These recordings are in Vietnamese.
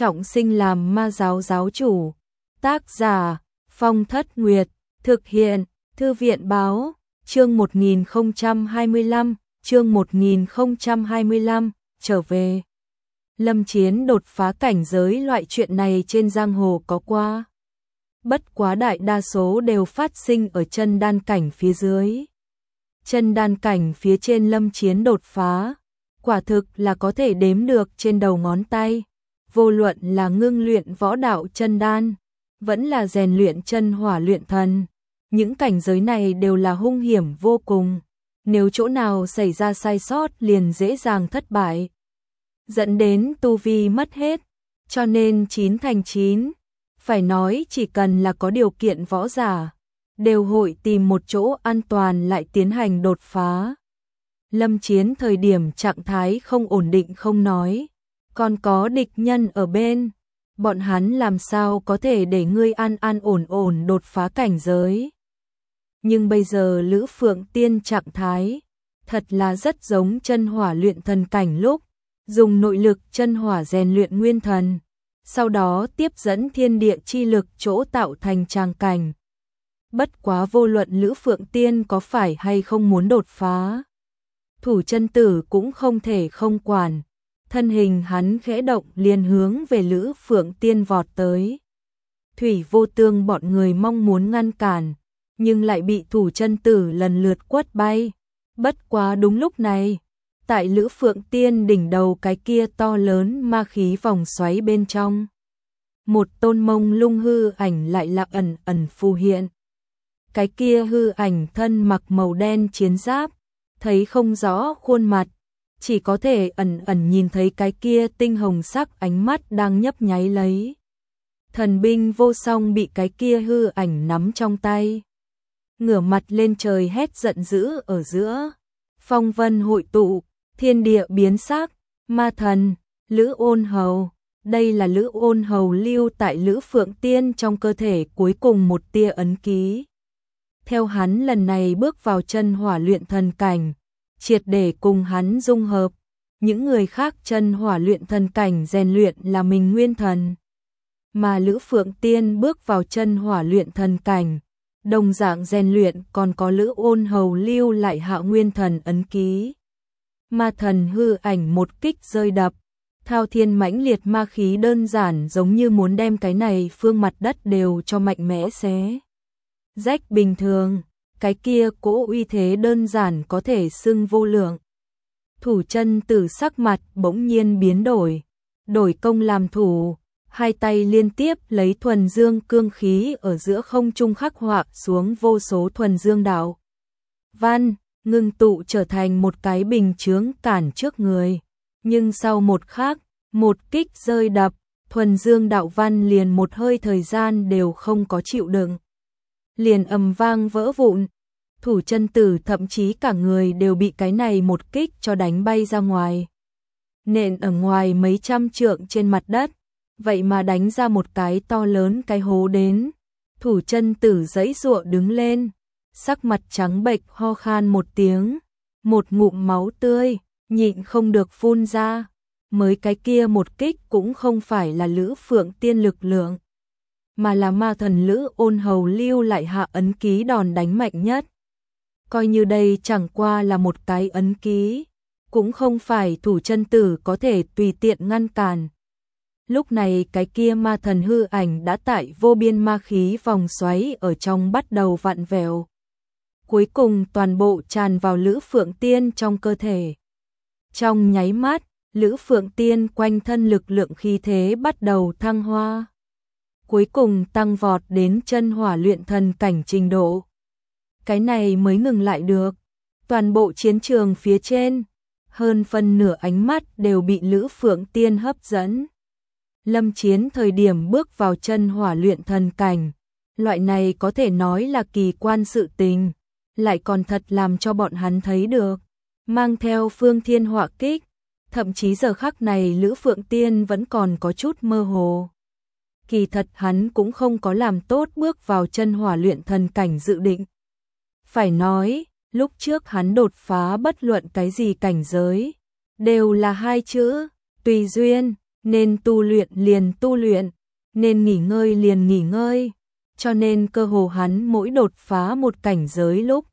trọng sinh làm ma giáo giáo chủ. Tác giả Phong Thất Nguyệt, thực hiện Thư viện báo, chương 1025, trở về. Lâm Chiến đột phá cảnh giới, loại chuyện này trên giang hồ có qua. Bất quá đại đa số đều phát sinh ở chân đan cảnh phía dưới. Chân đan cảnh phía trên Lâm Chiến đột phá, quả thực là có thể đếm được trên đầu ngón tay. Vô luận là ngưng luyện võ đạo chân đan, vẫn là rèn luyện chân hỏa luyện thần, những cảnh giới này đều là hung hiểm vô cùng. Nếu chỗ nào xảy ra sai sót liền dễ dàng thất bại, dẫn đến tu vi mất hết. Cho nên 9 thành 9, phải nói chỉ cần là có điều kiện võ giả, đều hội tìm một chỗ an toàn lại tiến hành đột phá. Lâm Chiến thời điểm trạng thái không ổn định không nói, còn có địch nhân ở bên, bọn hắn làm sao có thể để ngươi an an ổn ổn đột phá cảnh giới. Nhưng bây giờ Lữ Phượng Tiên trạng thái thật là rất giống chân hỏa luyện thần cảnh lúc dùng nội lực chân hỏa rèn luyện nguyên thần, sau đó tiếp dẫn thiên địa chi lực chỗ tạo thành tràng cảnh. Bất quá vô luận Lữ Phượng Tiên có phải hay không muốn đột phá, Thủ Chân Tử cũng không thể không quản. Thân hình hắn khẽ động liền hướng về Lữ Phượng Tiên vọt tới. Thủy Vô Tương bọn người mong muốn ngăn cản, nhưng lại bị Thủ Chân Tử lần lượt quất bay. Bất quá đúng lúc này, tại Lữ Phượng Tiên đỉnh đầu cái kia to lớn ma khí vòng xoáy bên trong, một tôn mông lung hư ảnh lại là ẩn ẩn phù hiện. Cái kia hư ảnh thân mặc màu đen chiến giáp, thấy không rõ khuôn mặt, chỉ có thể ẩn ẩn nhìn thấy cái kia tinh hồng sắc ánh mắt đang nhấp nháy lấy. Thần binh vô song bị cái kia hư ảnh nắm trong tay, ngửa mặt lên trời hét giận dữ ở giữa. Phong vân hội tụ, thiên địa biến sắc, ma thần, Lữ Ôn Hầu. Đây là Lữ Ôn Hầu lưu tại Lữ Phượng Tiên trong cơ thể cuối cùng một tia ấn ký. Theo hắn lần này bước vào chân hỏa luyện thần cảnh, triệt để cùng hắn dung hợp. Những người khác chân hỏa luyện thần cảnh rèn luyện là mình nguyên thần, mà Lữ Phượng Tiên bước vào chân hỏa luyện thần cảnh, đồng dạng rèn luyện còn có Lữ Ôn Hầu lưu lại hạ nguyên thần ấn ký. Ma thần hư ảnh một kích rơi đập, thao thiên mãnh liệt ma khí đơn giản giống như muốn đem cái này phương mặt đất đều cho mạnh mẽ xé rách bình thường. Cái kia cỗ uy thế đơn giản có thể xưng vô lượng. Thủ Chân Tử sắc mặt bỗng nhiên biến đổi, đổi công làm thủ, hai tay liên tiếp lấy thuần dương cương khí ở giữa không trung khắc họa xuống vô số thuần dương đạo văn, ngưng tụ trở thành một cái bình chướng cản trước người. Nhưng sau một khắc, một kích rơi đập, thuần dương đạo văn liền một hơi thời gian đều không có chịu đựng, liền ầm vang vỡ vụn. Thủ Chân Tử thậm chí cả người đều bị cái này một kích cho đánh bay ra ngoài, nện ở ngoài mấy trăm trượng trên mặt đất, vậy mà đánh ra một cái to lớn cái hố đến. Thủ Chân Tử giãy giụa đứng lên, sắc mặt trắng bệch ho khan một tiếng, một ngụm máu tươi nhịn không được phun ra. Mới cái kia một kích cũng không phải là Lữ Phượng Tiên lực lượng, mà là ma thần Lữ Ôn Hầu lưu lại hạ ấn ký đòn đánh mạnh nhất. Coi như đây chẳng qua là một cái ấn ký, cũng không phải Thủ Chân Tử có thể tùy tiện ngăn cản. Lúc này cái kia ma thần hư ảnh đã tại vô biên ma khí vòng xoáy ở trong bắt đầu vặn vẹo, cuối cùng toàn bộ tràn vào Lữ Phượng Tiên trong cơ thể. Trong nháy mắt, Lữ Phượng Tiên quanh thân lực lượng khí thế bắt đầu thăng hoa, cuối cùng tăng vọt đến chân hỏa luyện thần cảnh trình độ. Cái này mới ngừng lại được. Toàn bộ chiến trường phía trên, hơn phân nửa ánh mắt đều bị Lữ Phượng Tiên hấp dẫn. Lâm Chiến thời điểm bước vào chân hỏa luyện thần cảnh, loại này có thể nói là kỳ quan sự tình, lại còn thật làm cho bọn hắn thấy được, mang theo phương thiên hỏa kích. Thậm chí giờ khắc này Lữ Phượng Tiên vẫn còn có chút mơ hồ. Kỳ thật hắn cũng không có làm tốt bước vào chân hỏa luyện thần cảnh dự định. Phải nói, lúc trước hắn đột phá bất luận cái gì cảnh giới, đều là hai chữ, tùy duyên. nên tu luyện liền tu luyện, nên nghỉ ngơi liền nghỉ ngơi, cho nên cơ hồ hắn mỗi đột phá một cảnh giới lúc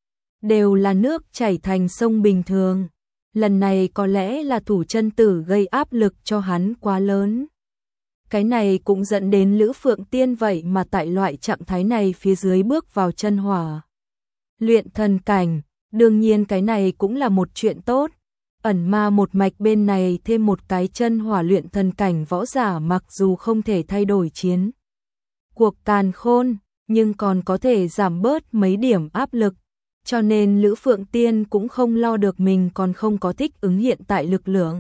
đều là nước chảy thành sông bình thường. Lần này có lẽ là Thủ Chân Tử gây áp lực cho hắn quá lớn. Cái này cũng dẫn đến Lữ Phượng Tiên vậy mà tại loại trạng thái này phía dưới bước vào chân hỏa luyện thần cảnh, đương nhiên cái này cũng là một chuyện tốt. Ẩn ma một mạch bên này thêm một cái chân hỏa luyện thần cảnh võ giả, mặc dù không thể thay đổi chiến cuộc càn khôn, nhưng còn có thể giảm bớt mấy điểm áp lực, cho nên Lữ Phượng Tiên cũng không lo được mình còn không có thích ứng hiện tại lực lượng.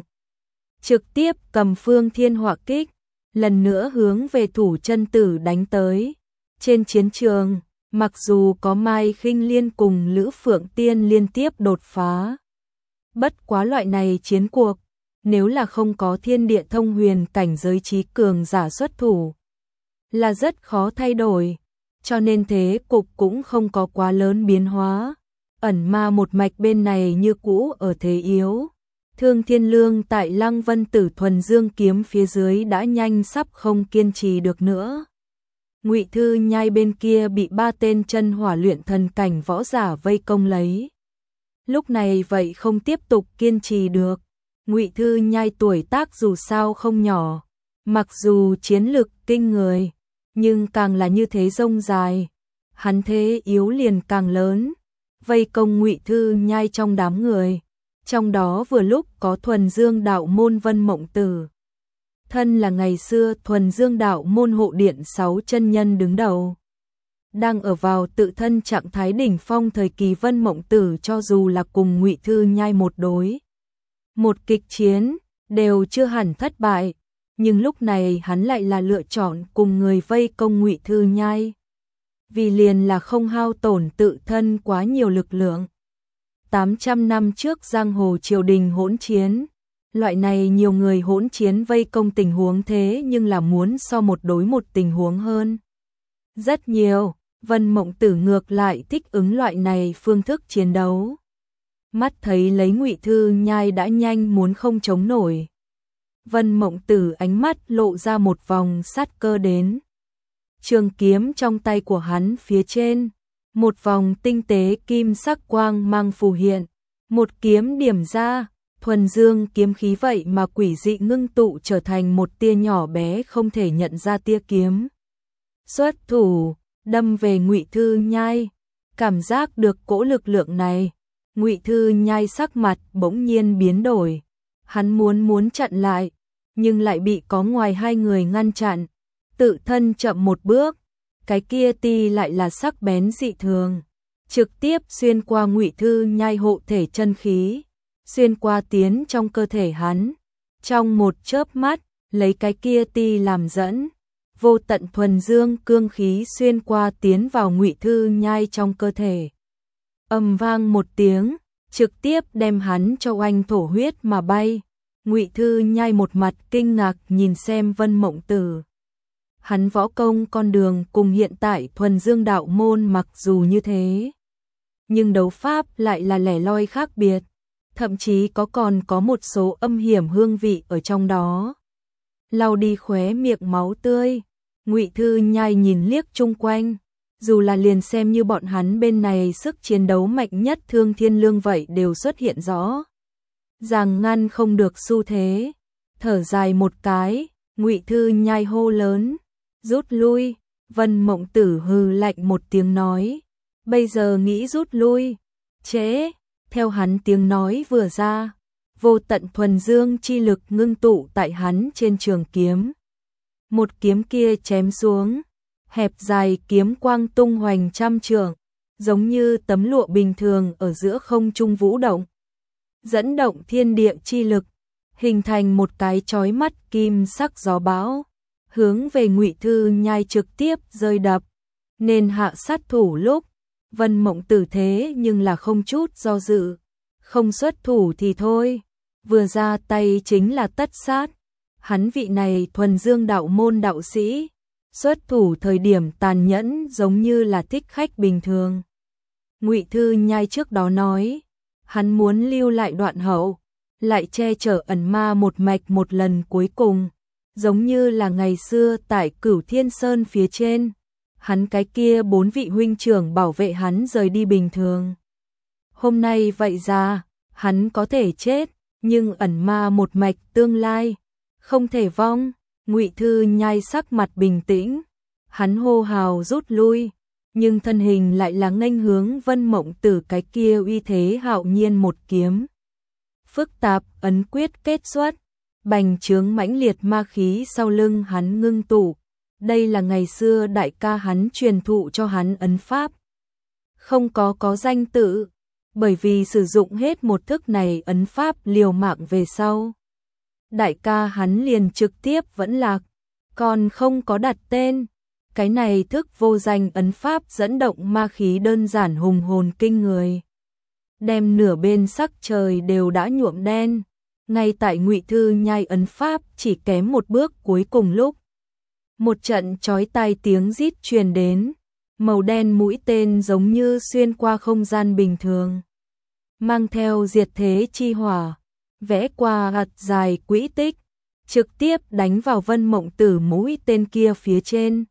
Trực tiếp cầm Phương Thiên Hỏa Kích, lần nữa hướng về Thủ Chân Tử đánh tới. Trên chiến trường, mặc dù có Mai Khinh Liên cùng Lữ Phượng Tiên liên tiếp đột phá, bất quá loại này chiến cuộc, nếu là không có thiên địa thông huyền cảnh giới trí cường giả xuất thủ, là rất khó thay đổi, cho nên thế cục cũng không có quá lớn biến hóa. Ẩn ma một mạch bên này như cũ ở thế yếu. Thương Thiên Lương tại Lăng Vân Tử thuần dương kiếm phía dưới đã nhanh sắp không kiên trì được nữa. Ngụy Thư Nhai bên kia bị 3 tên chân hỏa luyện thần cảnh võ giả vây công lấy. Lúc này vậy không tiếp tục kiên trì được. Ngụy Thư Nhai tuổi tác dù sao không nhỏ, mặc dù chiến lực kinh người, nhưng càng là như thế rông dài, hắn thế yếu liền càng lớn. Vây công Ngụy Thư Nhai trong đám người, trong đó vừa lúc có Thuần Dương đạo môn Vân Mộng Tử. Thân là ngày xưa Thuần Dương đạo môn hộ điện 6 chân nhân đứng đầu. Đang ở vào tự thân trạng thái đỉnh phong thời kỳ, Vân Mộng Tử cho dù là cùng Ngụy Thư Nhai một đối một kịch chiến, đều chưa hẳn thất bại, nhưng lúc này hắn lại là lựa chọn cùng người vây công Ngụy Thư Nhai. Vì liền là không hao tổn tự thân quá nhiều lực lượng. 800 năm trước giang hồ triều đình hỗn chiến, loại này nhiều người hỗn chiến vây công tình huống thế nhưng là muốn so một đối một tình huống hơn rất nhiều. Vân Mộng Tử ngược lại thích ứng loại này phương thức chiến đấu. Mắt thấy lấy Ngụy Thư Nhai đã nhanh muốn không chống nổi, Vân Mộng Tử ánh mắt lộ ra một vòng sát cơ đến. Trường kiếm trong tay của hắn phía trên, một vòng tinh tế kim sắc quang mang phù hiện, một kiếm điểm ra, thuần dương kiếm khí vậy mà quỷ dị ngưng tụ trở thành một tia nhỏ bé không thể nhận ra tia kiếm. Xuất thủ, đâm về Ngụy Thư Nhai. Cảm giác được cỗ lực lượng này, Ngụy Thư Nhai sắc mặt bỗng nhiên biến đổi. Hắn muốn chặn lại, nhưng lại bị có ngoài hai người ngăn chặn. Tự thân chậm một bước, cái kia ti lại là sắc bén dị thường, trực tiếp xuyên qua Ngụy Thư Nhai hộ thể chân khí, xuyên qua tiến trong cơ thể hắn. Trong một chớp mắt, lấy cái kia ti làm dẫn, vô tận thuần dương cương khí xuyên qua tiến vào Ngụy Thư Nhai trong cơ thể. Ầm vang một tiếng, trực tiếp đem hắn cho oanh thổ huyết mà bay. Ngụy Thư Nhai một mặt kinh ngạc nhìn xem Vân Mộng Tử. Hắn võ công con đường cùng hiện tại thuần dương đạo môn mặc dù như thế, nhưng đấu pháp lại là lẻ loi khác biệt, thậm chí còn có một số âm hiểm hương vị ở trong đó. Lau đi khóe miệng máu tươi, Ngụy Thư Nhai nhìn liếc chung quanh, dù là liền xem như bọn hắn bên này sức chiến đấu mạnh nhất Thương Thiên Lương vậy đều xuất hiện rõ ràng ngăn không được xu thế. Thở dài một cái, Ngụy Thư Nhai hô lớn, rút lui. Vân Mộng Tử hừ lạnh một tiếng nói, bây giờ nghĩ rút lui, trễ. Theo hắn tiếng nói vừa ra, vô tận thuần dương chi lực ngưng tụ tại hắn trên trường kiếm. Một kiếm kia chém xuống, hẹp dài kiếm quang tung hoành trăm trượng, giống như tấm lụa bình thường ở giữa không trung vũ động, dẫn động thiên địa chi lực, hình thành một cái chói mắt kim sắc gió bão, hướng về Ngụy Thư Nhai trực tiếp rơi đập. Nên hạ sát thủ lúc, Vân Mộng Tử thế nhưng là không chút do dự, không xuất thủ thì thôi, vừa ra tay chính là tất sát. Hắn vị này thuần dương đạo môn đạo sĩ, xuất thủ thời điểm tàn nhẫn giống như là thích khách bình thường. Ngụy Thư Nhai trước đó nói, hắn muốn lưu lại đoạn hậu, lại che chở ẩn ma một mạch một lần cuối cùng, giống như là ngày xưa tại Cửu Thiên Sơn phía trên, hắn cái kia 4 vị huynh trưởng bảo vệ hắn rời đi bình thường. Hôm nay vậy ra, hắn có thể chết, nhưng ẩn ma một mạch tương lai, không thể vong. Ngụy Thư Nhai sắc mặt bình tĩnh, hắn hô hào rút lui, nhưng thân hình lại là nghênh hướng Vân Mộng Tử cái kia uy thế hạo nhiên một kiếm. Phức tạp ấn quyết kết xuất, bành trướng mãnh liệt ma khí sau lưng hắn ngưng tụ. Đây là ngày xưa đại ca hắn truyền thụ cho hắn ấn pháp. Không có danh tự, bởi vì sử dụng hết một thức này ấn pháp liều mạng về sau. Đại ca hắn liền trực tiếp vẫn lạc, còn không có đặt tên. Cái này thức vô danh ấn pháp dẫn động ma khí đơn giản hùng hồn kinh người. Đem nửa bên sắc trời đều đã nhuộm đen. Ngay tại Ngụy Thư Nhai ấn pháp chỉ kém một bước cuối cùng lúc. Một trận chói tai tiếng rít truyền đến, màu đen mũi tên giống như xuyên qua không gian bình thường. Mang theo diệt thế chi hỏa, vẽ qua hạt dài quỹ tích, trực tiếp đánh vào Vân Mộng Tử mũi tên kia phía trên.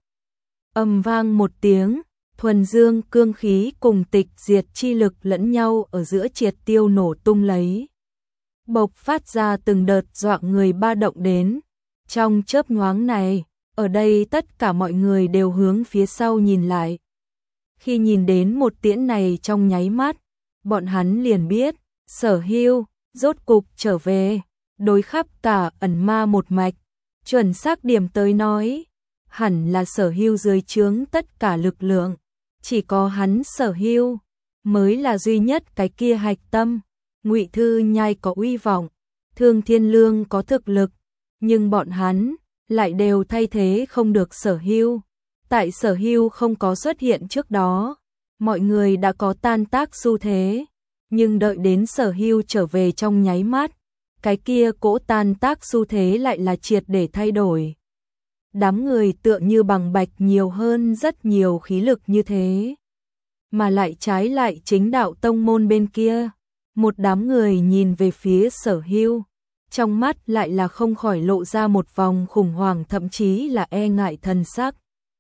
Ầm vang một tiếng, thuần dương cương khí cùng tịch diệt chi lực lẫn nhau ở giữa triệt tiêu nổ tung lấy. Bộc phát ra từng đợt doạng người ba động đến. Trong chớp nhoáng này, ở đây tất cả mọi người đều hướng phía sau nhìn lại. Khi nhìn đến một tiễn này trong nháy mắt, bọn hắn liền biết, Sở Hưu rốt cục trở về, đối khắp cả ẩn ma một mạch, chuẩn xác điểm tới nói, hẳn là Sở Hưu dưới trướng tất cả lực lượng, chỉ có hắn Sở Hưu mới là duy nhất cái kia hạch tâm. Ngụy Thư Nhai có uy vọng, Thương Thiên Lương có thực lực, nhưng bọn hắn lại đều thay thế không được Sở Hưu. Tại Sở Hưu không có xuất hiện trước đó, mọi người đã có tan tác xu thế, nhưng đợi đến Sở Hưu trở về trong nháy mắt, cái kia cỗ tan tác xu thế lại là triệt để thay đổi. Đám người tựa như bằng bạch nhiều hơn rất nhiều khí lực như thế, mà lại trái lại chính đạo tông môn bên kia, một đám người nhìn về phía Sở Hưu, trong mắt lại là không khỏi lộ ra một vòng khủng hoảng, thậm chí là e ngại thần sắc.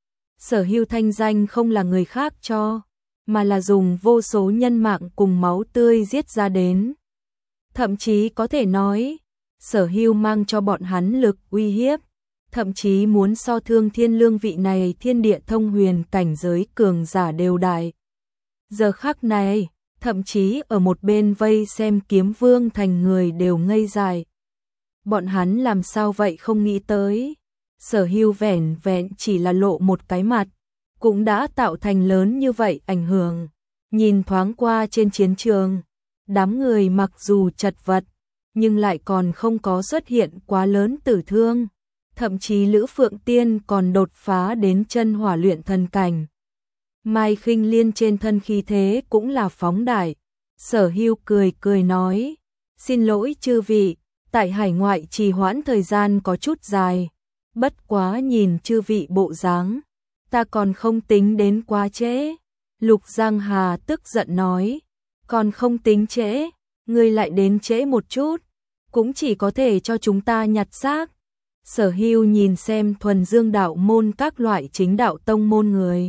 Sở Hưu thanh danh không là người khác cho, mà là dùng vô số nhân mạng cùng máu tươi giết ra đến. Thậm chí có thể nói, Sở Hưu mang cho bọn hắn lực uy hiếp, thậm chí muốn so Thương Thiên Lương vị này thiên địa thông huyền cảnh giới cường giả đều đại. Giờ khắc này, thậm chí ở một bên vây xem Kiếm Vương thành người đều ngây dại. Bọn hắn làm sao vậy không nghĩ tới, Sở Hưu vẻn vẹn chỉ là lộ một cái mặt, cũng đã tạo thành lớn như vậy ảnh hưởng. Nhìn thoáng qua trên chiến trường, đám người mặc dù chật vật, nhưng lại còn không có xuất hiện quá lớn tử thương, thậm chí Lữ Phượng Tiên còn đột phá đến chân hỏa luyện thần cảnh. Mai Khinh Liên trên thân khí thế cũng là phóng đại. Sở Hưu cười cười nói, xin lỗi chư vị, tại hải ngoại trì hoãn thời gian có chút dài, bất quá nhìn chư vị bộ dáng, ta còn không tính đến quá trễ. Lục Giang Hà tức giận nói, còn không tính trễ, ngươi lại đến trễ một chút, cũng chỉ có thể cho chúng ta nhặt xác. Sở Hưu nhìn xem thuần dương đạo môn các loại chính đạo tông môn người,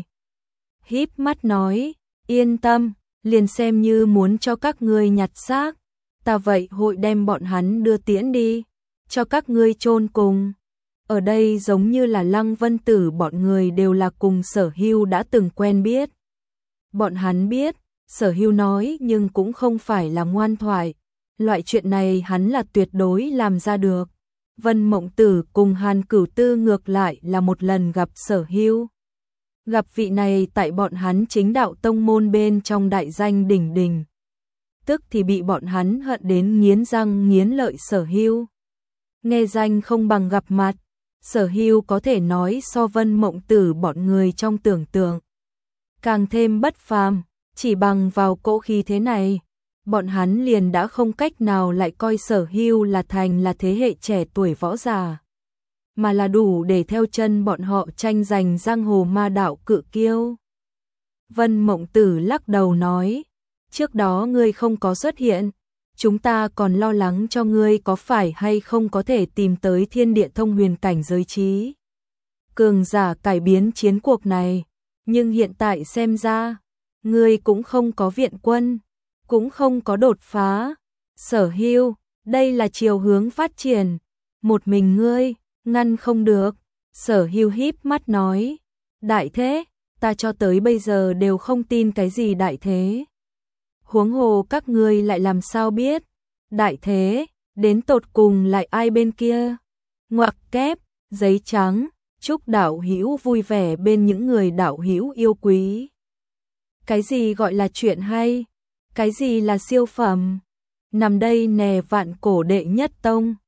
híp mắt nói, yên tâm, liền xem như muốn cho các ngươi nhặt xác, ta vậy hội đem bọn hắn đưa tiễn đi, cho các ngươi chôn cùng. Ở đây giống như là Lăng Vân Tử bọn người đều là cùng Sở Hưu đã từng quen biết. Bọn hắn biết, Sở Hưu nói nhưng cũng không phải là ngoan thoại, loại chuyện này hắn là tuyệt đối làm ra được. Vân Mộng Tử cùng Hàn Cửu Tư ngược lại là một lần gặp Sở Hưu. Gặp vị này tại bọn hắn chính đạo tông môn bên trong đại danh đỉnh đỉnh, tức thì bị bọn hắn hận đến nghiến răng nghiến lợi Sở Hưu. Nghe danh không bằng gặp mặt, Sở Hưu có thể nói so Vân Mộng Tử bọn người trong tưởng tượng càng thêm bất phàm, chỉ bằng vào cỗ khí thế này, bọn hắn liền đã không cách nào lại coi Sở Hưu là thế hệ trẻ tuổi võ giả, mà là đủ để theo chân bọn họ tranh giành giang hồ ma đạo cự kiêu. Vân Mộng Tử lắc đầu nói, trước đó ngươi không có xuất hiện, chúng ta còn lo lắng cho ngươi có phải hay không có thể tìm tới thiên địa thông huyền cảnh giới trí cường giả cải biến chiến cuộc này, nhưng hiện tại xem ra, ngươi cũng không có viện quân, cũng không có đột phá. Sở Hưu, đây là chiều hướng phát triển, một mình ngươi, ngăn không được. Sở Hưu híp mắt nói, đại thế, ta cho tới bây giờ đều không tin cái gì đại thế. Huống hồ các ngươi lại làm sao biết, đại thế, đến tột cùng lại ai bên kia. Ngoặc kép, giấy trắng, chúc đạo hữu vui vẻ bên những người đạo hữu yêu quý. Cái gì gọi là chuyện hay? Cái gì là siêu phẩm? Nằm đây nè vạn cổ đệ nhất tông.